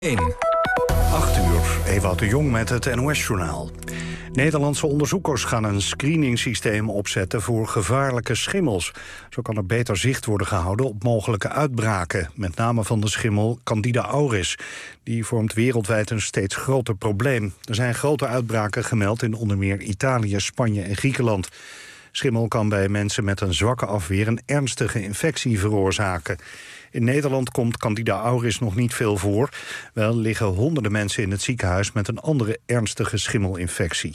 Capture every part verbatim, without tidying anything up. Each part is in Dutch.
één. acht uur, Ewout de Jong met het N O S-journaal. Nederlandse onderzoekers gaan een screeningsysteem opzetten voor gevaarlijke schimmels. Zo kan er beter zicht worden gehouden op mogelijke uitbraken. Met name van de schimmel Candida auris. Die vormt wereldwijd een steeds groter probleem. Er zijn grote uitbraken gemeld in onder meer Italië, Spanje en Griekenland. Schimmel kan bij mensen met een zwakke afweer een ernstige infectie veroorzaken. In Nederland komt Candida auris nog niet veel voor. Wel liggen honderden mensen in het ziekenhuis met een andere ernstige schimmelinfectie.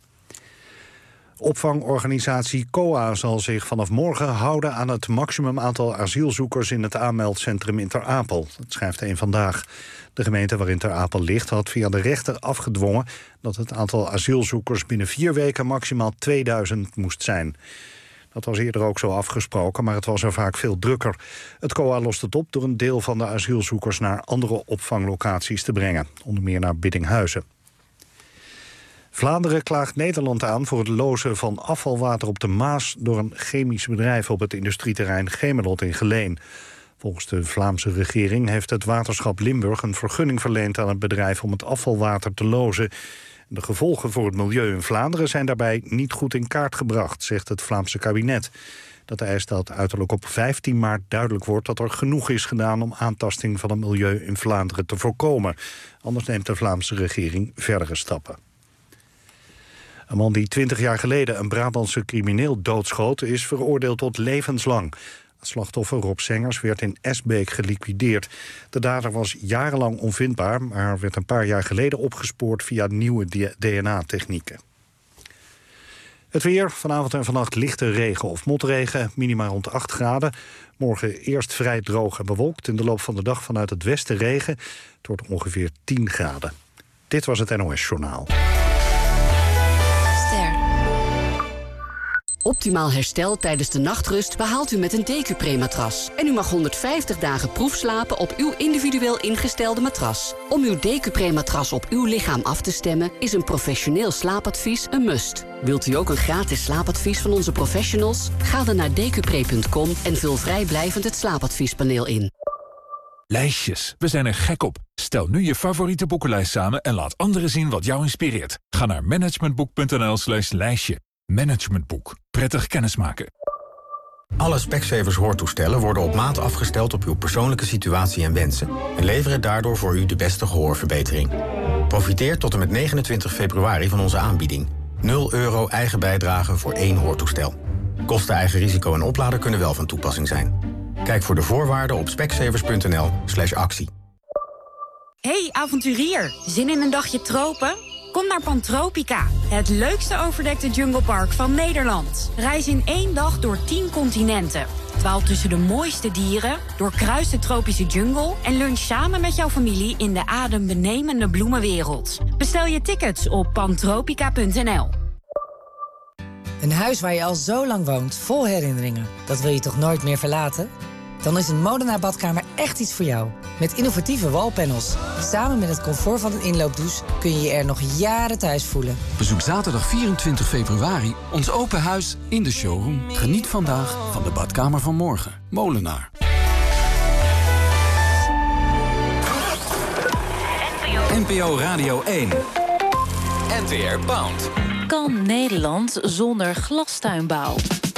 Opvangorganisatie C O A zal zich vanaf morgen houden aan het maximum aantal asielzoekers in het aanmeldcentrum in Ter Apel. Dat schrijft één Vandaag. De gemeente waarin Ter Apel ligt had via de rechter afgedwongen dat het aantal asielzoekers binnen vier weken maximaal tweeduizend moest zijn. Dat was eerder ook zo afgesproken, maar het was er vaak veel drukker. Het C O A lost het op door een deel van de asielzoekers naar andere opvanglocaties te brengen, onder meer naar Biddinghuizen. Vlaanderen klaagt Nederland aan voor het lozen van afvalwater op de Maas door een chemisch bedrijf op het industrieterrein Gemelot in Geleen. Volgens de Vlaamse regering heeft het waterschap Limburg een vergunning verleend aan het bedrijf om het afvalwater te lozen. De gevolgen voor het milieu in Vlaanderen zijn daarbij niet goed in kaart gebracht, zegt het Vlaamse kabinet. Dat eist dat uiterlijk op vijftien maart duidelijk wordt dat er genoeg is gedaan om aantasting van het milieu in Vlaanderen te voorkomen. Anders neemt de Vlaamse regering verdere stappen. Een man die twintig jaar geleden een Brabantse crimineel doodschoot is veroordeeld tot levenslang. Het slachtoffer Rob Sengers werd in Esbeek geliquideerd. De dader was jarenlang onvindbaar, maar werd een paar jaar geleden opgespoord via nieuwe D N A-technieken. Het weer, vanavond en vannacht lichte regen of motregen, minima rond acht graden. Morgen eerst vrij droog en bewolkt. In de loop van de dag vanuit het westen regen. Het wordt ongeveer tien graden. Dit was het N O S-journaal. Optimaal herstel tijdens de nachtrust behaalt u met een Decupre-matras. En u mag honderdvijftig dagen proefslapen op uw individueel ingestelde matras. Om uw Decupre-matras op uw lichaam af te stemmen is een professioneel slaapadvies een must. Wilt u ook een gratis slaapadvies van onze professionals? Ga dan naar decupre punt com en vul vrijblijvend het slaapadviespaneel in. Lijstjes. We zijn er gek op. Stel nu je favoriete boekenlijst samen en laat anderen zien wat jou inspireert. Ga naar managementboek punt n l slash lijstje. Managementboek. Prettig kennismaken. Alle Specsavers hoortoestellen worden op maat afgesteld op uw persoonlijke situatie en wensen en leveren daardoor voor u de beste gehoorverbetering. Profiteer tot en met negenentwintig februari van onze aanbieding. nul euro eigen bijdrage voor één hoortoestel. Kosten, eigen risico en oplader kunnen wel van toepassing zijn. Kijk voor de voorwaarden op specsavers punt n l slash actie. Hey avonturier, zin in een dagje tropen? Kom naar Pantropica, het leukste overdekte junglepark van Nederland. Reis in één dag door tien continenten. Dwaal tussen de mooiste dieren, doorkruis de tropische jungle en lunch samen met jouw familie in de adembenemende bloemenwereld. Bestel je tickets op pantropica punt n l. Een huis waar je al zo lang woont, vol herinneringen. Dat wil je toch nooit meer verlaten? Dan is een Molenaar badkamer echt iets voor jou. Met innovatieve wallpanels. Samen met het comfort van een inloopdouche kun je je er nog jaren thuis voelen. Bezoek zaterdag vierentwintig februari ons open huis in de showroom. Geniet vandaag van de badkamer van morgen. Molenaar. N P O Radio één. N T R Bound. Kan Nederland zonder glastuinbouw?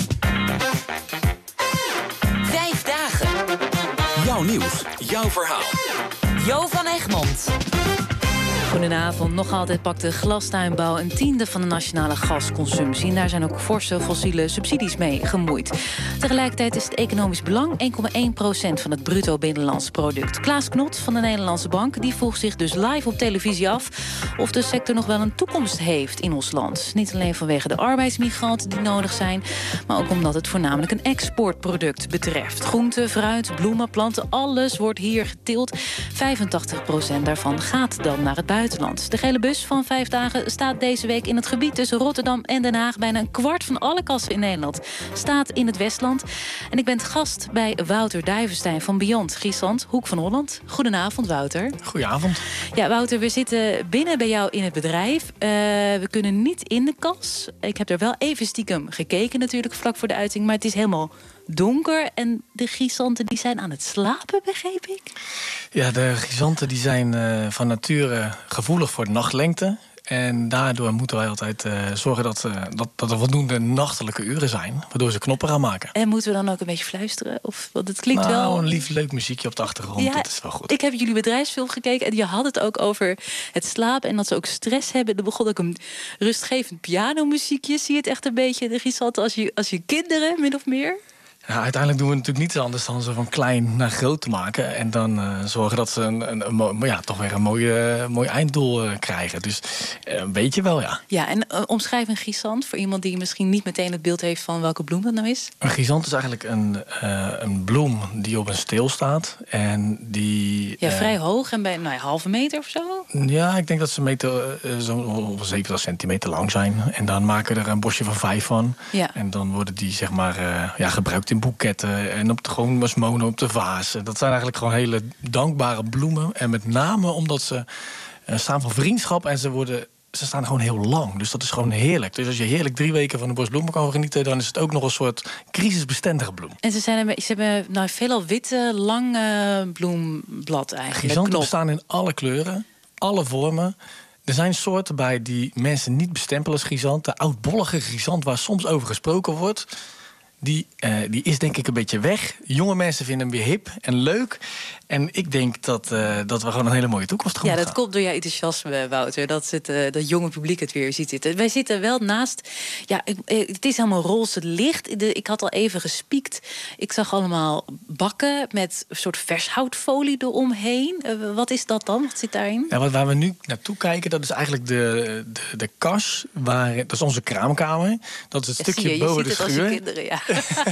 Vijf dagen. Jouw nieuws, jouw verhaal. Jo van Egmond. Goedenavond. Nog altijd pakt de glastuinbouw een tiende van de nationale gasconsumptie. En daar zijn ook forse fossiele subsidies mee gemoeid. Tegelijkertijd is het economisch belang één komma één procent van het bruto binnenlands product. Klaas Knot van de Nederlandse Bank die vroeg zich dus live op televisie af of de sector nog wel een toekomst heeft in ons land. Niet alleen vanwege de arbeidsmigranten die nodig zijn, maar ook omdat het voornamelijk een exportproduct betreft. Groenten, fruit, bloemen, planten, alles wordt hier geteeld. vijfentachtig procent daarvan gaat dan naar het buitenland. Buitenland. De gele bus van vijf dagen staat deze week in het gebied tussen Rotterdam en Den Haag. Bijna een kwart van alle kassen in Nederland staat in het Westland. En ik ben gast bij Wouter Duivenstein van Beyond Friesland, Hoek van Holland. Goedenavond, Wouter. Goedenavond. Ja, Wouter, we zitten binnen bij jou in het bedrijf. Uh, we kunnen niet in de kas. Ik heb er wel even stiekem gekeken natuurlijk, vlak voor de uitzending, maar het is helemaal donker. En de chrysanten die zijn aan het slapen, begreep ik? Ja, de chrysanten die zijn uh, van nature gevoelig voor de nachtlengte. En daardoor moeten wij altijd uh, zorgen dat, uh, dat, dat er voldoende nachtelijke uren zijn, waardoor ze knoppen gaan maken. En moeten we dan ook een beetje fluisteren? Of, want het klinkt nou, wel... een lief, leuk muziekje op de achtergrond, ja, dat is wel goed. Ik heb jullie bedrijfsfilm gekeken en je had het ook over het slapen en dat ze ook stress hebben. Er begon ook een rustgevend pianomuziekje. Zie je het echt een beetje, de chrysanten, als je, als je kinderen, min of meer? Ja, uiteindelijk doen we natuurlijk niets anders dan ze van klein naar groot te maken. En dan uh, zorgen dat ze een, een, een, een, ja, toch weer een mooi, uh, mooi einddoel uh, krijgen. Dus uh, een beetje wel, ja. Ja, en uh, omschrijf een chrysant voor iemand die misschien niet meteen het beeld heeft van welke bloem dat nou is. Een chrysant is eigenlijk een, uh, een bloem die op een steel staat. En die... Ja, uh, vrij hoog en bij nou, een halve meter of zo? Ja, ik denk dat ze meter, uh, zo'n zeventig centimeter lang zijn. En dan maken we er een bosje van vijf van. Ja. En dan worden die zeg maar uh, ja, gebruikt in boeketten en op de, gewoon als mono op de vazen. Dat zijn eigenlijk gewoon hele dankbare bloemen. En met name omdat ze uh, staan voor vriendschap en ze worden... Ze staan gewoon heel lang, dus dat is gewoon heerlijk. Dus als je heerlijk drie weken van de bos bloemen kan genieten... dan is het ook nog een soort crisisbestendige bloem. En ze, zijn een, ze hebben nou, veelal witte, lange bloemblad eigenlijk. Chrysanten bestaan in alle kleuren, alle vormen. Er zijn soorten bij die mensen niet bestempelen als chrysant. De oudbollige chrysant waar soms over gesproken wordt... Die, uh, die is denk ik een beetje weg. Jonge mensen vinden hem weer hip en leuk. En ik denk dat, uh, dat we gewoon een hele mooie toekomst gaan. Ja, dat komt door jouw enthousiasme, Wouter. Dat, het, uh, dat jonge publiek het weer ziet zitten. Wij zitten wel naast... Ja, het is helemaal roze licht. Ik had al even gespiekt. Ik zag allemaal bakken met een soort vershoutfolie eromheen. Uh, wat is dat dan? Wat zit daarin? Ja, wat, waar we nu naartoe kijken, dat is eigenlijk de, de, de kas. Waar, dat is onze kraamkamer. Dat is het ja, stukje je, je boven de schuur. Als je kinderen, ja.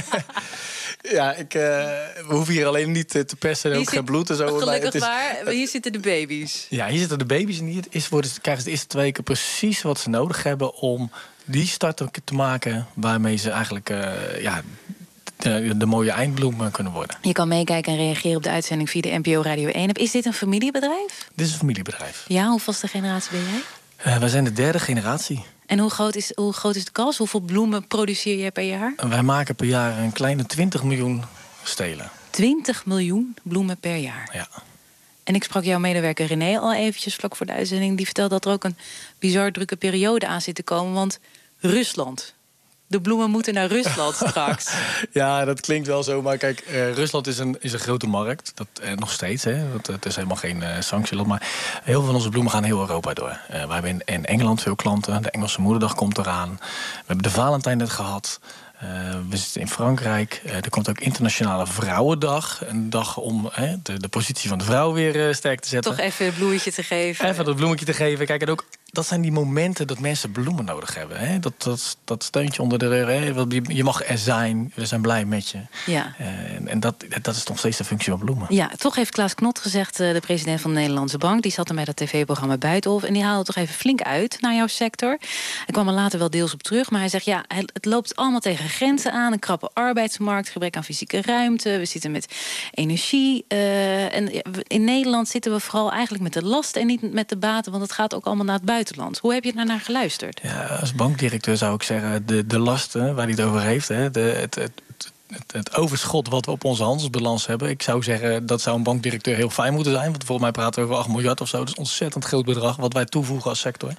Ja, ik, uh, we hoeven hier alleen niet te persen en ook geen bloed en zo. Gelukkig het is, maar, hier zitten de baby's. Ja, hier zitten de baby's en hier is, worden, krijgen ze de eerste twee weken precies wat ze nodig hebben... om die start te maken waarmee ze eigenlijk uh, ja, de, de mooie eindbloem kunnen worden. Je kan meekijken en reageren op de uitzending via de N P O Radio één. Is dit een familiebedrijf? Dit is een familiebedrijf. Ja, hoeveelste generatie ben jij? Uh, wij zijn de derde generatie. En hoe groot is, hoe groot is de kas? Hoeveel bloemen produceer je per jaar? Wij maken per jaar een kleine twintig miljoen stelen. twintig miljoen bloemen per jaar? Ja. En ik sprak jouw medewerker René al eventjes vlak voor de uitzending. Die vertelde dat er ook een bizar drukke periode aan zit te komen. Want Rusland... De bloemen moeten naar Rusland straks. Ja, dat klinkt wel zo. Maar kijk, uh, Rusland is een, is een grote markt. Dat, uh, nog steeds, hè. Dat, het is helemaal geen uh, sanctie. Maar heel veel van onze bloemen gaan heel Europa door. Uh, we hebben in, in Engeland veel klanten. De Engelse Moederdag komt eraan. We hebben de Valentijn net gehad. Uh, we zitten in Frankrijk. Uh, er komt ook Internationale Vrouwendag. Een dag om uh, de, de positie van de vrouw weer uh, sterk te zetten. Toch even een bloemetje te geven. Even dat bloemetje te geven. Kijk, en ook, dat zijn die momenten dat mensen bloemen nodig hebben. Hè? Dat, dat, dat steuntje onder de rug. Hè? Je mag er zijn. We zijn blij met je. Ja. Uh, en en dat, dat is nog steeds de functie van bloemen. Ja, toch heeft Klaas Knot gezegd, uh, de president van de Nederlandse Bank... die zat er bij dat tv-programma Buitenhof... en die haalde toch even flink uit naar jouw sector. Hij kwam er later wel deels op terug, maar hij zegt... ja, het loopt allemaal tegen grenzen aan. Een krappe arbeidsmarkt, gebrek aan fysieke ruimte. We zitten met energie. Uh, en in Nederland zitten we vooral eigenlijk met de lasten... en niet met de baten, want het gaat ook allemaal naar het buitenland. Hoe heb je daar naar geluisterd? Ja, als bankdirecteur zou ik zeggen... de, de lasten waar hij het over heeft... Hè, de, het, het, Het, het overschot wat we op onze handelsbalans hebben... ik zou zeggen, dat zou een bankdirecteur heel fijn moeten zijn... want volgens mij praten we over acht miljard of zo. Dat is een ontzettend groot bedrag wat wij toevoegen als sector.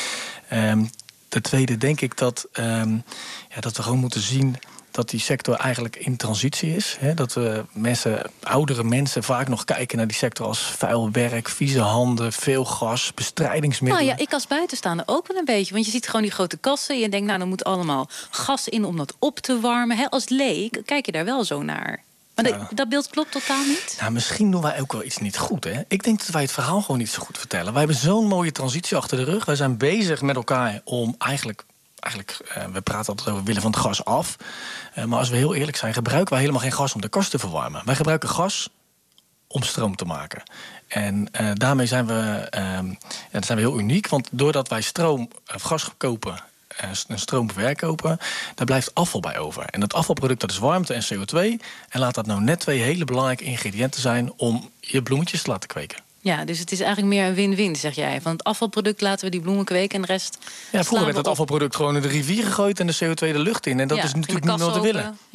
Um, ten tweede denk ik dat, um, ja, dat we gewoon moeten zien... dat die sector eigenlijk in transitie is. Hè? Dat we mensen, oudere mensen vaak nog kijken naar die sector als vuil werk... vieze handen, veel gas, bestrijdingsmiddelen. Nou ja, ik als buitenstaander ook wel een beetje. Want je ziet gewoon die grote kassen. Je denkt, nou, er moet allemaal gas in om dat op te warmen. Hè? Als leek kijk je daar wel zo naar. Maar ja. dat, dat beeld klopt totaal niet? Nou, misschien doen wij ook wel iets niet goed. Hè? Ik denk dat wij het verhaal gewoon niet zo goed vertellen. Wij hebben zo'n mooie transitie achter de rug. Wij zijn bezig met elkaar om eigenlijk... Eigenlijk, uh, we praten altijd over willen van het gas af. Uh, maar als we heel eerlijk zijn, gebruiken wij helemaal geen gas om de kast te verwarmen. Wij gebruiken gas om stroom te maken. En uh, daarmee zijn we, uh, ja, zijn we heel uniek. Want doordat wij stroom of gas kopen en stroom verkopen, daar blijft afval bij over. En dat afvalproduct, dat is warmte en C O twee. En laat dat nou net twee hele belangrijke ingrediënten zijn om je bloemetjes te laten kweken. Ja, dus het is eigenlijk meer een win-win, zeg jij. Van het afvalproduct laten we die bloemen kweken en de rest... Ja, vroeger werd het afvalproduct gewoon in de rivier gegooid... en de C O twee de lucht in. En dat ja, is natuurlijk niet meer te willen. Ja.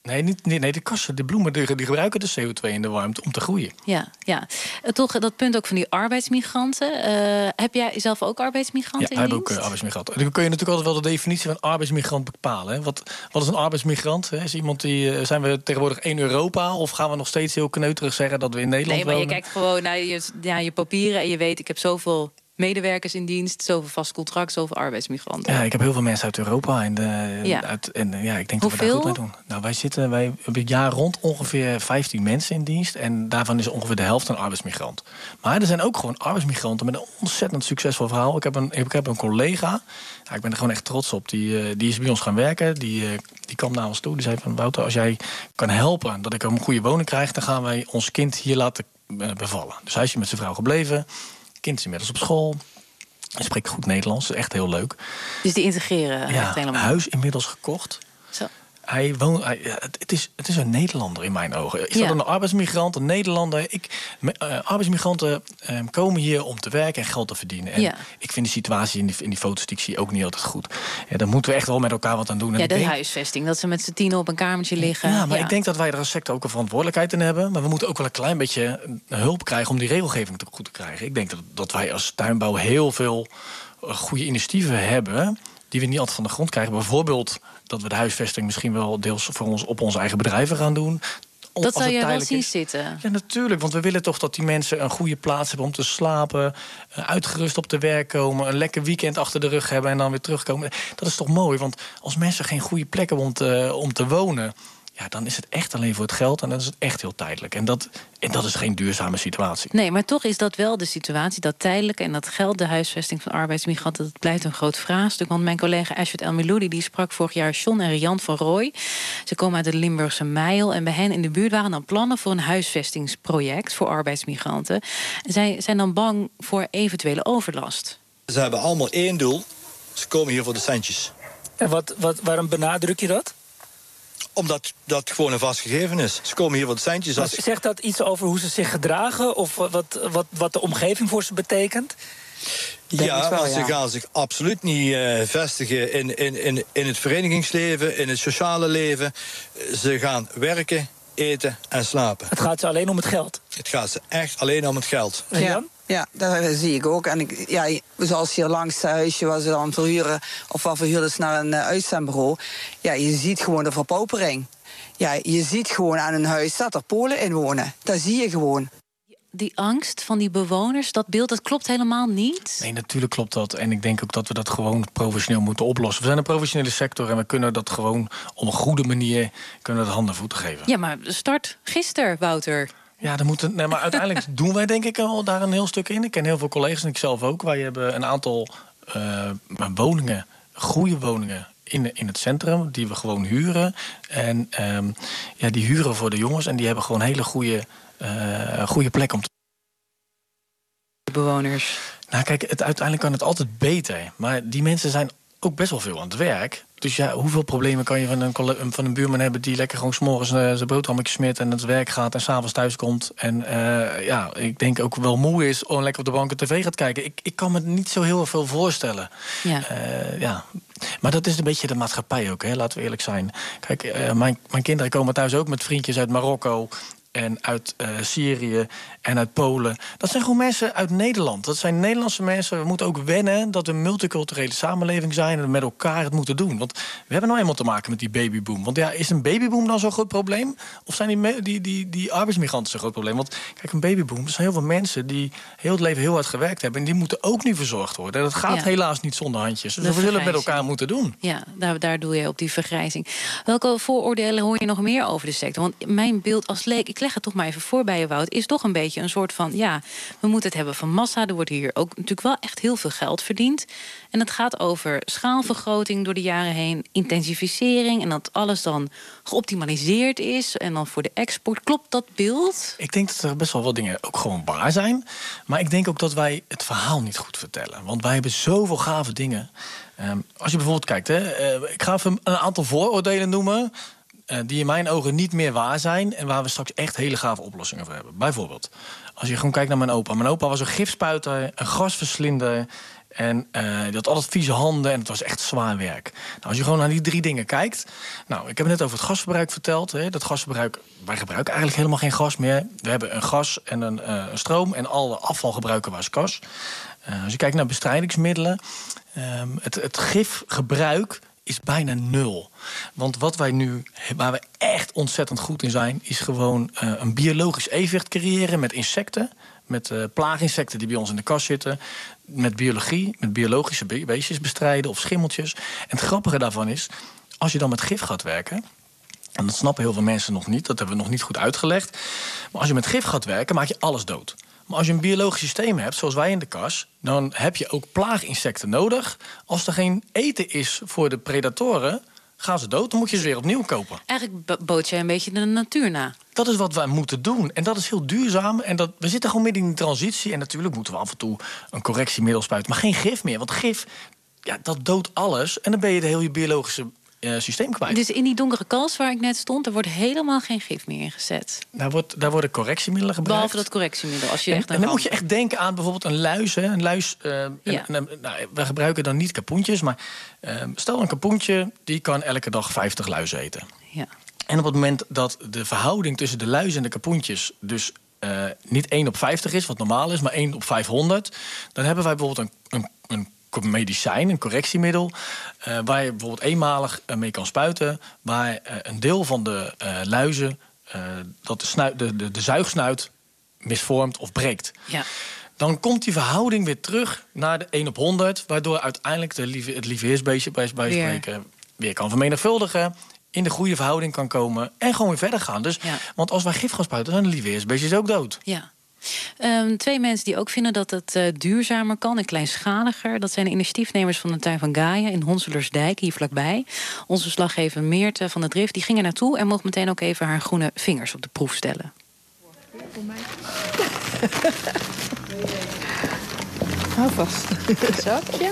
Nee, niet, nee, nee de kassen, de bloemen, die, die gebruiken de C O twee in de warmte om te groeien. Ja, ja. Toch dat punt ook van die arbeidsmigranten. Uh, heb jij zelf ook arbeidsmigranten ja, in dienst? Ja, ik heb ook uh, arbeidsmigranten. Dan kun je natuurlijk altijd wel de definitie van arbeidsmigrant bepalen. Hè? Wat, wat is een arbeidsmigrant? Hè? Is iemand die, uh, zijn we tegenwoordig één Europa? Of gaan we nog steeds heel kneuterig zeggen dat we in Nederland Nee, maar wonen? je kijkt gewoon naar je, ja, je papieren en je weet, ik heb zoveel medewerkers in dienst, zoveel vast contract, zoveel arbeidsmigranten. Ja, ik heb heel veel mensen uit Europa. En, de, ja. uit, en ja, ik denk Hoeveel? dat we daar goed mee doen. Nou, wij zitten wij hebben het jaar rond ongeveer vijftien mensen in dienst. En daarvan is ongeveer de helft een arbeidsmigrant. Maar er zijn ook gewoon arbeidsmigranten met een ontzettend succesvol verhaal. Ik heb een, ik heb een collega, ja, ik ben er gewoon echt trots op. Die, die is bij ons gaan werken. Die, die kwam naar ons toe. Die zei van, Wouter, als jij kan helpen dat ik een goede woning krijg, dan gaan wij ons kind hier laten bevallen. Dus hij is hier met zijn vrouw gebleven. Kind is inmiddels op school. Hij spreekt goed Nederlands, echt heel leuk. Dus die integreren ja, echt helemaal. Huis inmiddels gekocht. Zo. Hij woont, hij, ja, het, is, het is een Nederlander in mijn ogen. Is ja. dat een arbeidsmigrant, een Nederlander? Ik, uh, arbeidsmigranten uh, komen hier om te werken en geld te verdienen. En ja. ik vind de situatie in die, in die foto's die ik zie ook niet altijd goed. Ja, daar moeten we echt wel met elkaar wat aan doen. En ja, ik de denk, huisvesting, dat ze met z'n tienen op een kamertje liggen. Ja, maar ja. ik denk dat wij er als sector ook een verantwoordelijkheid in hebben. Maar we moeten ook wel een klein beetje hulp krijgen om die regelgeving te goed te krijgen. Ik denk dat, dat wij als tuinbouw heel veel goede initiatieven hebben die we niet altijd van de grond krijgen. Bijvoorbeeld dat we de huisvesting misschien wel deels voor ons op onze eigen bedrijven gaan doen. Dat zou je wel zien zitten. Ja, natuurlijk. Want we willen toch dat die mensen een goede plaats hebben om te slapen, uitgerust op te werk komen, een lekker weekend achter de rug hebben en dan weer terugkomen. Dat is toch mooi? Want als mensen geen goede plek hebben om te, om te wonen, ja, dan is het echt alleen voor het geld en dan is het echt heel tijdelijk. En dat, en dat is geen duurzame situatie. Nee, maar toch is dat wel de situatie, dat tijdelijke en dat geld, de huisvesting van arbeidsmigranten, dat blijft een groot vraagstuk. Want mijn collega Ashwet El-Miloudi, die sprak vorig jaar John en Rian van Rooij. Ze komen uit de Limburgse Mijl en bij hen in de buurt waren dan plannen voor een huisvestingsproject voor arbeidsmigranten. Zij zijn dan bang voor eventuele overlast. Ze hebben allemaal één doel. Ze komen hier voor de centjes. En wat, wat, waarom benadruk je dat? Omdat dat gewoon een vast gegeven is. Ze komen hier voor de centjes. Als... Zegt dat iets over hoe ze zich gedragen? Of wat, wat, wat de omgeving voor ze betekent? Ja, wel, ja, ze gaan zich absoluut niet uh, vestigen in, in, in, in het verenigingsleven, in het sociale leven. Ze gaan werken, eten en slapen. Het gaat ze alleen om het geld? Het gaat ze echt alleen om het geld. Ja, ja, dat zie ik ook. En ik, ja, zoals hier langs het huisje waar ze dan verhuren, of waar verhuurders naar een uh, uitzendbureau. Ja, je ziet gewoon de verpaupering. Ja, je ziet gewoon aan een huis dat er Polen in wonen. Dat zie je gewoon. Die angst van die bewoners, dat beeld, dat klopt helemaal niet? Nee, natuurlijk klopt dat. En ik denk ook dat we dat gewoon professioneel moeten oplossen. We zijn een professionele sector en we kunnen dat gewoon op een goede manier kunnen dat handen en voeten geven. Ja, maar start gisteren, Wouter. Ja, dan moeten, nee, maar uiteindelijk doen wij denk ik al daar een heel stuk in. Ik ken heel veel collega's en ik zelf ook. Wij hebben een aantal uh, woningen, goede woningen in, in het centrum, die we gewoon huren. En um, ja, die huren voor de jongens en die hebben gewoon hele goede, uh, goede plek om te... bewoners. Nou kijk, het, uiteindelijk kan het altijd beter. Maar die mensen zijn ook best wel veel aan het werk. Dus ja, hoeveel problemen kan je van een, van een buurman hebben die lekker gewoon 's morgens uh, zijn boterhammetje smeert en naar het werk gaat en 's avonds thuis komt. En uh, ja, ik denk ook wel moe is om lekker op de bank een tv gaat kijken. Ik, ik kan me niet zo heel veel voorstellen. Ja. Uh, ja. Maar dat is een beetje de maatschappij ook, hè? Laten we eerlijk zijn. Kijk, uh, mijn, mijn kinderen komen thuis ook met vriendjes uit Marokko en uit uh, Syrië en uit Polen. Dat zijn gewoon mensen uit Nederland. Dat zijn Nederlandse mensen. We moeten ook wennen dat we een multiculturele samenleving zijn en met elkaar het moeten doen. Want we hebben nou eenmaal te maken met die babyboom. Want ja, is een babyboom dan zo'n groot probleem? Of zijn die, die, die, die arbeidsmigranten zo'n groot probleem? Want kijk, een babyboom, er zijn heel veel mensen die heel het leven heel hard gewerkt hebben en die moeten ook nu verzorgd worden. En dat gaat ja. helaas niet zonder handjes. Dus we zullen het met elkaar moeten doen. Ja, daar, daar doe je op die vergrijzing. Welke vooroordelen hoor je nog meer over de sector? Want mijn beeld als leek, ik leg het toch maar even voor bij je, Wout, is toch een beetje een soort van, ja, we moeten het hebben van massa. Er wordt hier ook natuurlijk wel echt heel veel geld verdiend. En het gaat over schaalvergroting door de jaren heen, intensificering en dat alles dan geoptimaliseerd is en dan voor de export. Klopt dat beeld? Ik denk dat er best wel wat dingen ook gewoon waar zijn. Maar ik denk ook dat wij het verhaal niet goed vertellen. Want wij hebben zoveel gave dingen. Um, als je bijvoorbeeld kijkt, hè, uh, ik ga even een aantal vooroordelen noemen Uh, die in mijn ogen niet meer waar zijn en waar we straks echt hele gave oplossingen voor hebben. Bijvoorbeeld, als je gewoon kijkt naar mijn opa. Mijn opa was een gifspuiter, een gasverslinder. En uh, je had altijd vieze handen en het was echt zwaar werk. Nou, als je gewoon naar die drie dingen kijkt... Nou, ik heb net over het gasverbruik verteld. Hè, dat gasverbruik, wij gebruiken eigenlijk helemaal geen gas meer. We hebben een gas en een, uh, een stroom en alle afval gebruiken we als gas. Uh, als je kijkt naar bestrijdingsmiddelen... Um, het, het gifgebruik is bijna nul. Want wat wij nu, waar we echt ontzettend goed in zijn... is gewoon uh, een biologisch evenwicht creëren met insecten... met uh, plaaginsecten die bij ons in de kast zitten... met biologie, met biologische beestjes bestrijden of schimmeltjes. En het grappige daarvan is, als je dan met gif gaat werken... en dat snappen heel veel mensen nog niet, dat hebben we nog niet goed uitgelegd... maar als je met gif gaat werken, maak je alles dood. Maar als je een biologisch systeem hebt, zoals wij in de kas... dan heb je ook plaaginsecten nodig. Als er geen eten is voor de predatoren, gaan ze dood. Dan moet je ze weer opnieuw kopen. Eigenlijk bood jij een beetje de natuur na. Dat is wat wij moeten doen. En dat is heel duurzaam. En dat, we zitten gewoon midden in die transitie. En natuurlijk moeten we af en toe een correctiemiddel spuiten. Maar geen gif meer. Want gif, ja, dat doodt alles. En dan ben je de hele biologische... Uh, systeem kwijt. Dus in die donkere kas waar ik net stond... er wordt helemaal geen gif meer ingezet? Daar, wordt, daar worden correctiemiddelen gebruikt. Behalve dat correctiemiddel. Als je en, echt en dan moet je echt denken aan bijvoorbeeld een luis. Hè, een luis uh, ja. en, en, nou, we gebruiken dan niet kapoentjes. Maar uh, stel een kapoentje, die kan elke dag vijftig luizen eten. Ja. En op het moment dat de verhouding tussen de luizen en de kapoentjes... dus uh, niet één op vijftig is, wat normaal is, maar één op vijfhonderd... dan hebben wij bijvoorbeeld een, een, een medicijn, een correctiemiddel... Uh, waar je bijvoorbeeld eenmalig uh, mee kan spuiten... waar uh, een deel van de uh, luizen... Uh, dat de, snuit, de, de, de zuigsnuit misvormt of breekt. Ja. Dan komt die verhouding weer terug naar de één op honderd... waardoor uiteindelijk de lieve, het lieveheersbeestje bij, bij weer. spreken... weer kan vermenigvuldigen... in de goede verhouding kan komen en gewoon weer verder gaan. Dus, ja. Want als wij gif gaan spuiten, dan zijn de lieveheersbeestjes ook dood. Ja. Um, twee mensen die ook vinden dat het uh, duurzamer kan en kleinschaliger. Dat zijn de initiatiefnemers van de tuin van Gaia in Honsellersdijk, hier vlakbij. Onze verslaggever Meerte van de Drift die ging er naartoe... en mocht meteen ook even haar groene vingers op de proef stellen. Hou vast. Zakje.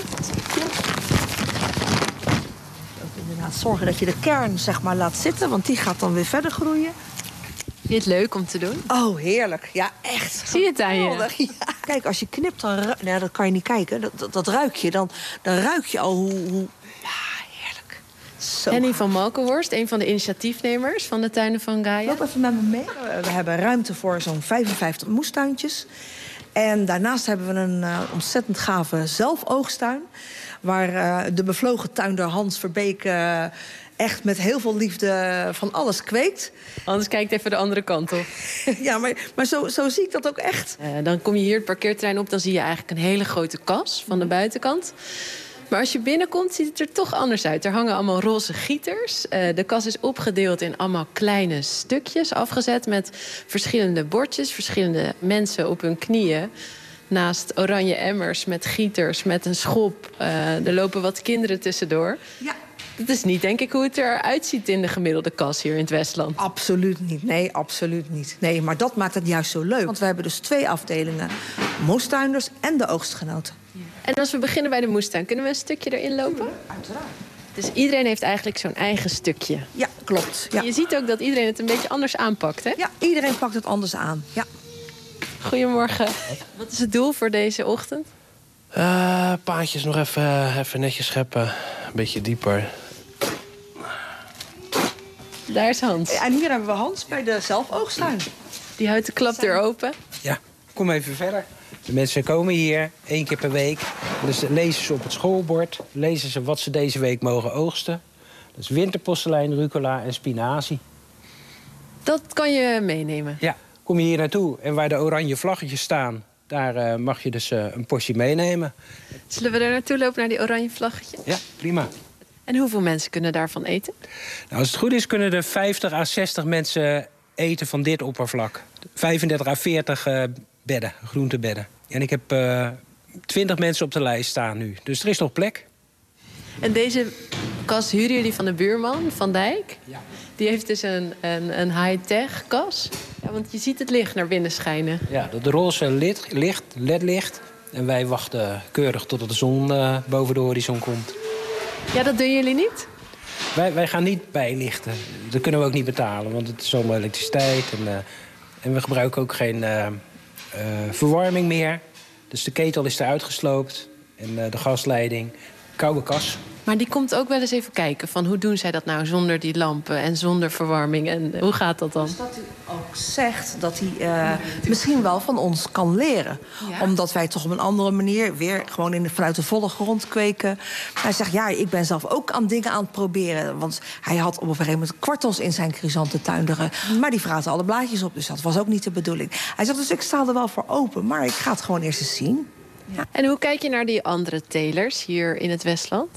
Inderdaad, zorgen dat je de kern zeg maar laat zitten, want die gaat dan weer verder groeien. Vind je het leuk om te doen? Oh, heerlijk. Ja, echt. Zie je het aan je? Ja. Kijk, als je knipt, dan ru- nou, dat kan je niet kijken. Dat, dat, dat ruik je. Dan, dan ruik je al hoe... hoe... Ja, heerlijk. Zo. Henny van Malkenhorst, een van de initiatiefnemers van de tuinen van Gaia. Loop even met me mee. We hebben ruimte voor zo'n vijfenvijftig moestuintjes. En daarnaast hebben we een uh, ontzettend gave zelfoogsttuin... waar uh, de bevlogen tuinder Hans Verbeek... Uh, echt met heel veel liefde van alles kweekt. Anders kijkt even de andere kant op. Ja, maar, maar zo, zo zie ik dat ook echt. Uh, dan kom je hier het parkeerterrein op, dan zie je eigenlijk een hele grote kas van de buitenkant. Maar als je binnenkomt, ziet het er toch anders uit. Er hangen allemaal roze gieters. Uh, de kas is opgedeeld in allemaal kleine stukjes, afgezet met verschillende bordjes, verschillende mensen op hun knieën. Naast oranje emmers met gieters, met een schop. Uh, er lopen wat kinderen tussendoor. Ja. Dat is niet, denk ik, hoe het eruit ziet in de gemiddelde kas hier in het Westland. Absoluut niet. Nee, absoluut niet. Nee, maar dat maakt het juist zo leuk. Want we hebben dus twee afdelingen. Moestuinders en de oogstgenoten. Ja. En als we beginnen bij de moestuin, kunnen we een stukje erin lopen? Ja, uiteraard. Dus iedereen heeft eigenlijk zo'n eigen stukje. Ja, klopt. Ja. Je ziet ook dat iedereen het een beetje anders aanpakt, hè? Ja, iedereen pakt het anders aan. Ja. Goedemorgen. Wat is het doel voor deze ochtend? Uh, paadjes nog even, even netjes scheppen. Een beetje dieper. Daar is Hans. En hier hebben we Hans bij de zelfoogsttuin. Die houdt de klapdeur open. Ja, kom even verder. De mensen komen hier één keer per week. Dus lezen ze op het schoolbord. Lezen ze wat ze deze week mogen oogsten. Dat is winterporselein, rucola en spinazie. Dat kan je meenemen? Ja, kom je hier naartoe. En waar de oranje vlaggetjes staan, daar uh, mag je dus uh, een portie meenemen. Zullen we er naartoe lopen, naar die oranje vlaggetjes? Ja, prima. En hoeveel mensen kunnen daarvan eten? Nou, als het goed is, kunnen er vijftig à zestig mensen eten van dit oppervlak. vijfendertig à veertig uh, bedden, groentebedden. En ik heb uh, twintig mensen op de lijst staan nu. Dus er is nog plek. En deze kas huren jullie van de buurman, Van Dijk? Ja. Die heeft dus een, een, een high-tech kas. Ja, want je ziet het licht naar binnen schijnen. Ja, de roze licht, licht, ledlicht. En wij wachten keurig totdat de zon uh, boven de horizon komt. Ja, dat doen jullie niet? Wij, wij gaan niet bijlichten. Dat kunnen we ook niet betalen, want het is allemaal elektriciteit. En, uh, en we gebruiken ook geen uh, uh, verwarming meer. Dus de ketel is eruit gesloopt. En uh, de gasleiding, koude kas. Maar die komt ook wel eens even kijken van hoe doen zij dat nou zonder die lampen en zonder verwarming. En hoe gaat dat dan? Dus dat u ook zegt dat hij uh, misschien wel van ons kan leren. Ja. Omdat wij toch op een andere manier weer gewoon in de, vanuit de volle grond kweken. Hij zegt, ja, ik ben zelf ook aan dingen aan het proberen. Want hij had op een gegeven moment kwartels in zijn chrysantentuinderen. Maar die vraten alle blaadjes op, dus dat was ook niet de bedoeling. Hij zegt, dus ik sta er wel voor open, maar ik ga het gewoon eerst eens zien. Ja. En hoe kijk je naar die andere telers hier in het Westland?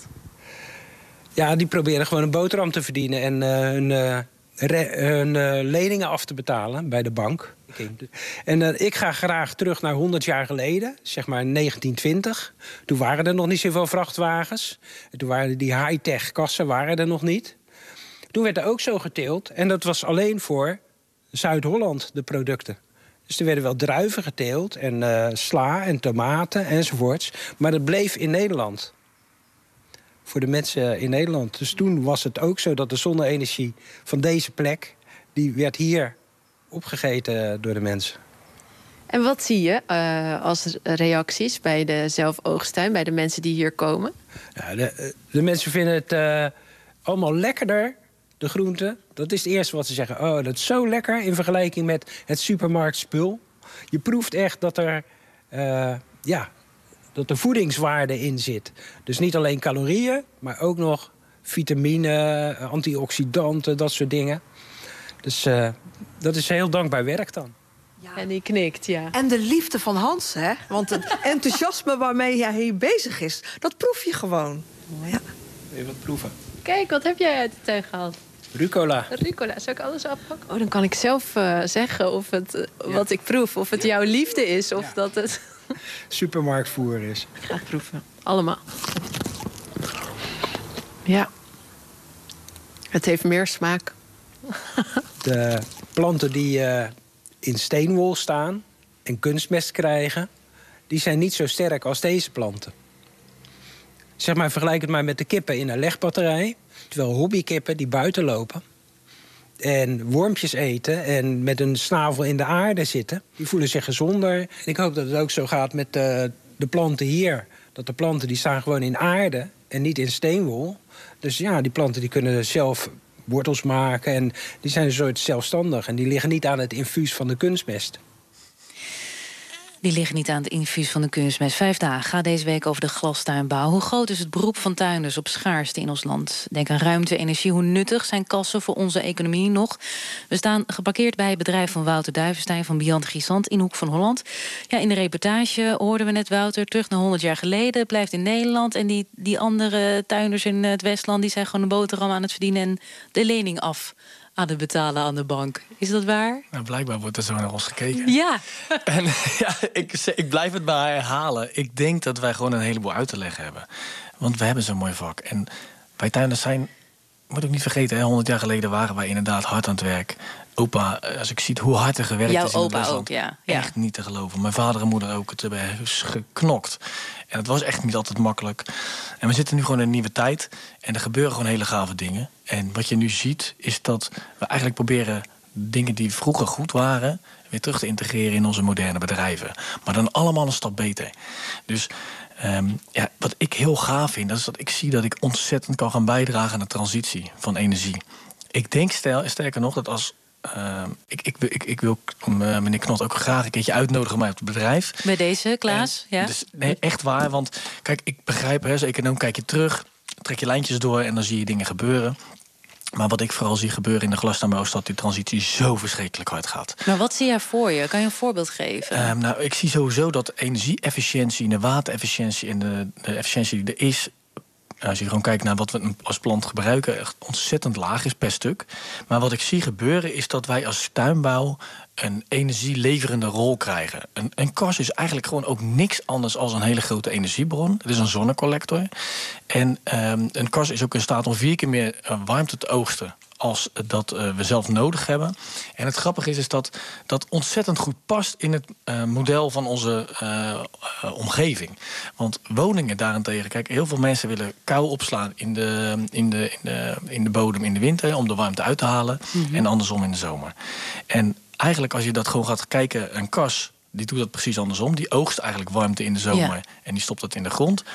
Ja, die proberen gewoon een boterham te verdienen en uh, hun, uh, re- hun uh, leningen af te betalen bij de bank. En uh, ik ga graag terug naar honderd jaar geleden, zeg maar negentien twintig. Toen waren er nog niet zoveel vrachtwagens. Toen waren die high-tech kassen waren er nog niet. Toen werd er ook zo geteeld en dat was alleen voor Zuid-Holland, de producten. Dus er werden wel druiven geteeld en uh, sla en tomaten enzovoorts. Maar dat bleef in Nederland. Voor de mensen in Nederland. Dus toen was het ook zo dat de zonne-energie van deze plek, die werd hier opgegeten door de mensen. En wat zie je uh, als reacties bij de zelfoogsttuin, bij de mensen die hier komen? Ja, de, de mensen vinden het uh, allemaal lekkerder, de groenten. Dat is het eerste wat ze zeggen. Oh, dat is zo lekker in vergelijking met het supermarktspul. Je proeft echt dat er, uh, ja, dat er voedingswaarde in zit. Dus niet alleen calorieën, maar ook nog vitamine, antioxidanten, dat soort dingen. Dus uh, dat is heel dankbaar werk dan. Ja. En die knikt, ja. En de liefde van Hans, hè? Want het enthousiasme waarmee hij hier bezig is, dat proef je gewoon. Ja. Even wat proeven. Kijk, wat heb jij uit de tuin gehaald? Rucola. Rucola, zou ik alles afpakken? Oh, dan kan ik zelf uh, zeggen of het, uh, ja. wat ik proef. Of het ja. jouw liefde is, of ja. dat het supermarktvoer is. Ik ga het proeven. Allemaal. Ja. Het heeft meer smaak. De planten die uh, in steenwol staan en kunstmest krijgen, die zijn niet zo sterk als deze planten. Zeg maar, vergelijk het maar met de kippen in een legbatterij. Terwijl hobbykippen die buiten lopen en wormpjes eten en met een snavel in de aarde zitten, die voelen zich gezonder. Ik hoop dat het ook zo gaat met de, de planten hier. Dat de planten die staan gewoon in aarde en niet in steenwol. Dus ja, die planten die kunnen zelf wortels maken en die zijn een soort zelfstandig. En die liggen niet aan het infuus van de kunstmest. Die liggen niet aan het infuus van de kunstmest. Vijf dagen gaat deze week over de glastuinbouw. Hoe groot is het beroep van tuinders op schaarste in ons land? Denk aan ruimte, energie. Hoe nuttig zijn kassen voor onze economie nog? We staan geparkeerd bij het bedrijf van Wouter Duivenstein van Biant Gisant in Hoek van Holland. Ja, in de reportage hoorden we net Wouter terug naar honderd jaar geleden. Blijft in Nederland. En die, die andere tuinders in het Westland die zijn gewoon een boterham aan het verdienen en de lening af aan het betalen aan de bank. Is dat waar? Nou, blijkbaar wordt er zo naar ons gekeken. Ja. En ja, ik, ik blijf het maar herhalen. Ik denk dat wij gewoon een heleboel uit te leggen hebben. Want we hebben zo'n mooi vak. En wij tuinders zijn, moet ook niet vergeten, hè, honderd jaar geleden waren wij inderdaad hard aan het werk. Opa, als ik zie hoe hard er gewerkt Jouw is in opa Westland, ook, ja. echt ja. niet te geloven. Mijn vader en moeder ook, het hebben geknokt. En het was echt niet altijd makkelijk. En we zitten nu gewoon in een nieuwe tijd. En er gebeuren gewoon hele gave dingen. En wat je nu ziet, is dat we eigenlijk proberen dingen die vroeger goed waren weer terug te integreren in onze moderne bedrijven. Maar dan allemaal een stap beter. Dus um, ja, wat ik heel gaaf vind, dat is dat ik zie dat ik ontzettend kan gaan bijdragen aan de transitie van energie. Ik denk stel, sterker nog dat als Uh, ik, ik, ik, ik wil uh, meneer Knot ook graag een keertje uitnodigen bij het bedrijf. Bij deze, Klaas? En, ja. Dus, nee, echt waar. Want kijk, ik begrijp, hè, als econoom kijk je terug, trek je lijntjes door en dan zie je dingen gebeuren. Maar wat ik vooral zie gebeuren in de glastuinbouw is dat die transitie zo verschrikkelijk hard gaat. Maar wat zie jij voor je? Kan je een voorbeeld geven? Uh, nou, ik zie sowieso dat energie-efficiëntie en de waterefficiëntie en de, de efficiëntie die er is, als je gewoon kijkt naar wat we als plant gebruiken, echt ontzettend laag is per stuk. Maar wat ik zie gebeuren is dat wij als tuinbouw een energieleverende rol krijgen. Een, een kas is eigenlijk gewoon ook niks anders dan een hele grote energiebron. Het is een zonnecollector. En um, een kas is ook in staat om vier keer meer uh, warmte te oogsten als dat uh, we zelf nodig hebben. En het grappige is, is dat dat ontzettend goed past in het uh, model van onze uh, uh, omgeving. Want woningen daarentegen, kijk, heel veel mensen willen kou opslaan in de, in de, in de, in de bodem in de winter om de warmte uit te halen. Mm-hmm. En andersom in de zomer. En eigenlijk als je dat gewoon gaat kijken, een kas die doet dat precies andersom. Die oogst eigenlijk warmte in de zomer ja. en die stopt dat in de grond.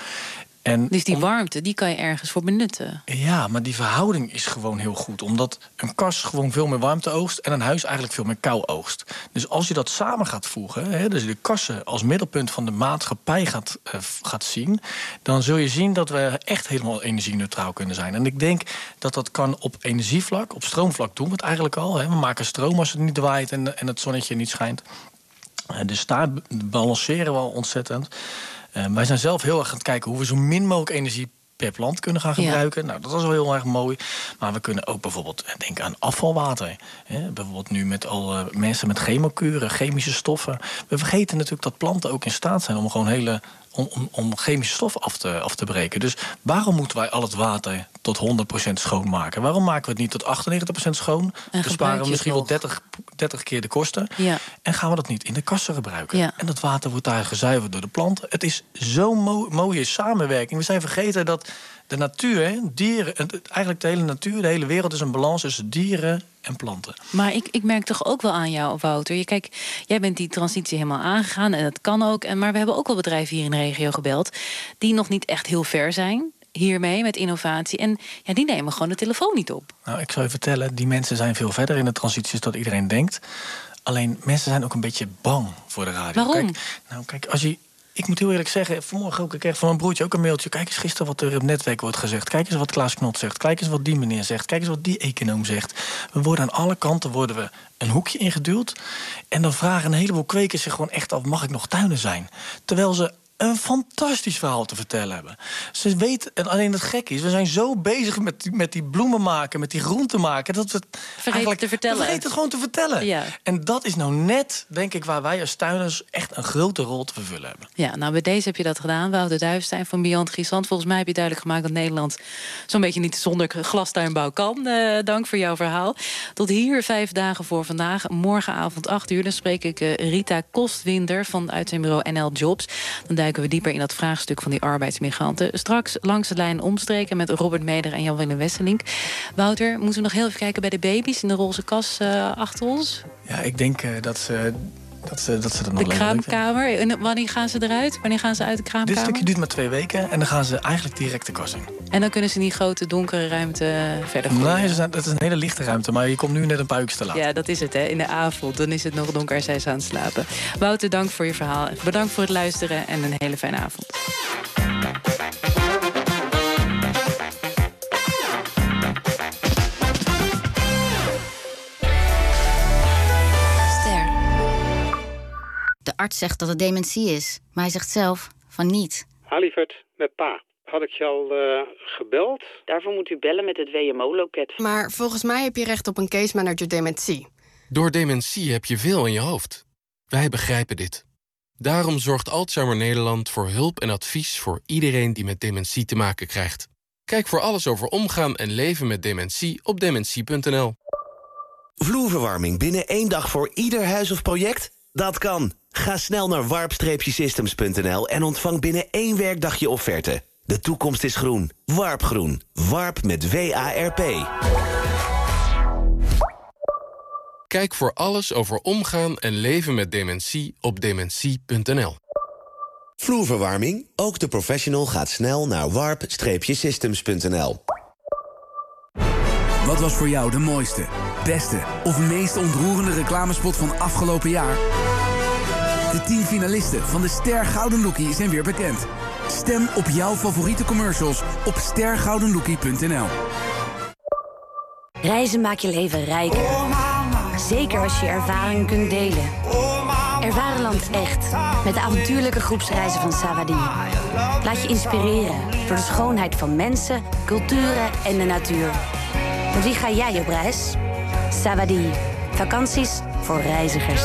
En dus die warmte, die kan je ergens voor benutten. Ja, maar die verhouding is gewoon heel goed. Omdat een kas gewoon veel meer warmte oogst en een huis eigenlijk veel meer kou oogst. Dus als je dat samen gaat voegen, hè, dus de kassen als middelpunt van de maatschappij gaat, uh, gaat zien, dan zul je zien dat we echt helemaal energie-neutraal kunnen zijn. En ik denk dat dat kan op energievlak, op stroomvlak doen we het eigenlijk al. Hè. We maken stroom als het niet waait en, en het zonnetje niet schijnt. Uh, dus daar balanceren we al ontzettend. Uh, wij zijn zelf heel erg aan het kijken hoe we zo min mogelijk energie per plant kunnen gaan gebruiken. Ja. Nou, dat is wel heel erg mooi. Maar we kunnen ook bijvoorbeeld denken aan afvalwater. Hè? Bijvoorbeeld nu met al uh, mensen met chemokuren, chemische stoffen. We vergeten natuurlijk dat planten ook in staat zijn om gewoon hele Om, om, om chemische stoffen af te, af te breken. Dus waarom moeten wij al het water tot honderd procent schoonmaken? Waarom maken we het niet tot achtennegentig procent schoon? En besparen we misschien wel dertig, dertig keer de kosten. Ja. En gaan we dat niet in de kassen gebruiken? Ja. En dat water wordt daar gezuiverd door de planten. Het is zo'n mo- mooie samenwerking. We zijn vergeten dat de natuur, dieren, eigenlijk de hele natuur, de hele wereld is een balans tussen dieren en planten. Maar ik, ik merk toch ook wel aan jou, Wouter. Je, kijk, jij bent die transitie helemaal aangegaan en dat kan ook. Maar we hebben ook wel bedrijven hier in de regio gebeld die nog niet echt heel ver zijn hiermee met innovatie. En ja, die nemen gewoon de telefoon niet op. Nou, ik zou je vertellen, die mensen zijn veel verder in de transities dan iedereen denkt. Alleen mensen zijn ook een beetje bang voor de radio. Waarom? Kijk, nou, kijk, als je Ik moet heel eerlijk zeggen, vanmorgen ook, ik kreeg van mijn broertje ook een mailtje. Kijk eens gisteren wat er op het netwerk wordt gezegd. Kijk eens wat Klaas Knot zegt. Kijk eens wat die meneer zegt. Kijk eens wat die econoom zegt. We worden aan alle kanten worden we een hoekje ingeduwd. En dan vragen een heleboel kwekers zich gewoon echt af, mag ik nog tuiner zijn? Terwijl ze een fantastisch verhaal te vertellen hebben. Ze weten, en alleen het gek is, we zijn zo bezig met die, met die bloemen maken, met die groenten maken, dat we het vergeten te vertellen. We vergeten het gewoon te vertellen. Ja. En dat is nou net, denk ik, waar wij als tuiners echt een grote rol te vervullen hebben. Ja, nou bij deze heb je dat gedaan. Wouter Duivenstein van Beyond Griesland. Volgens mij heb je duidelijk gemaakt dat Nederland zo'n beetje niet zonder glastuinbouw kan. Uh, dank voor jouw verhaal. Tot hier vijf dagen voor vandaag. Morgenavond acht uur. Dan spreek ik uh, Rita Kostwinder van uitzendbureau N L Jobs. Dan duiken we dieper in dat vraagstuk van die arbeidsmigranten. Straks langs de lijn omstreken met Robert Meder en Jan-Willem Wesselink. Wouter, moeten we nog heel even kijken bij de baby's in de roze kas uh, achter ons? Ja, ik denk uh, dat ze... Dat ze, dat ze dat nog de kraamkamer. En wanneer gaan ze eruit? Wanneer gaan ze uit de kraamkamer? Dit stukje duurt maar twee weken en dan gaan ze eigenlijk direct de kas in. En dan kunnen ze in die grote donkere ruimte verder groeien? Nee, dat is een hele lichte ruimte, maar je komt nu net een paar uur te laat. Ja, dat is het, hè. In de avond, dan is het nog donker en zijn ze aan het slapen. Wouter, dank voor je verhaal. Bedankt voor het luisteren en een hele fijne avond. De arts zegt dat het dementie is, maar hij zegt zelf van niet. Halivert, met pa. Had ik je al uh, gebeld? Daarvoor moet u bellen met het W M O-loket. Maar volgens mij heb je recht op een case manager dementie. Door dementie heb je veel in je hoofd. Wij begrijpen dit. Daarom zorgt Alzheimer Nederland voor hulp en advies voor iedereen die met dementie te maken krijgt. Kijk voor alles over omgaan en leven met dementie op dementie punt n l. Vloerverwarming binnen één dag voor ieder huis of project? Dat kan. Ga snel naar warp systems punt n l en ontvang binnen één werkdag je offerte. De toekomst is groen. Warp Groen. Warp met W A R P. Kijk voor alles over omgaan en leven met dementie op dementie punt n l. Vloerverwarming? Ook de professional gaat snel naar warp systems punt n l. Wat was voor jou de mooiste, beste of meest ontroerende reclamespot van afgelopen jaar? De tien finalisten van de Ster Gouden Lookie zijn weer bekend. Stem op jouw favoriete commercials op ster gouden lookie punt n l. Reizen maakt je leven rijker. Zeker als je ervaringen kunt delen. Ervaar land echt met de avontuurlijke groepsreizen van Savadi. Laat je inspireren door de schoonheid van mensen, culturen en de natuur. Met wie ga jij op reis? Savadi. Vakanties voor reizigers.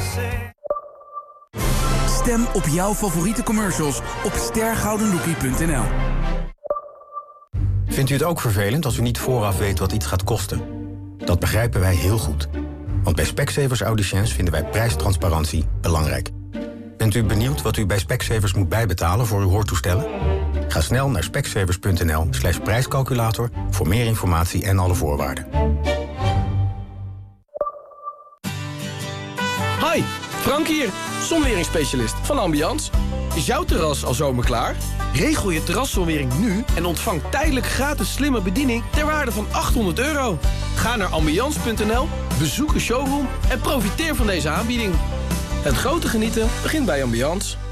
Stem op jouw favoriete commercials op ster gouden lookie punt n l. Vindt u het ook vervelend als u niet vooraf weet wat iets gaat kosten? Dat begrijpen wij heel goed. Want bij Specsavers Audiciëns vinden wij prijstransparantie belangrijk. Bent u benieuwd wat u bij Specsavers moet bijbetalen voor uw hoortoestellen? Ga snel naar specsavers punt n l slash prijscalculator voor meer informatie en alle voorwaarden. Hi, Frank hier, zonweringsspecialist van Ambiance. Is jouw terras al zomerklaar? Regel je terraszonwering nu en ontvang tijdelijk gratis slimme bediening ter waarde van achthonderd euro. Ga naar ambiance punt n l, bezoek een showroom en profiteer van deze aanbieding. Het grote genieten begint bij Ambiance.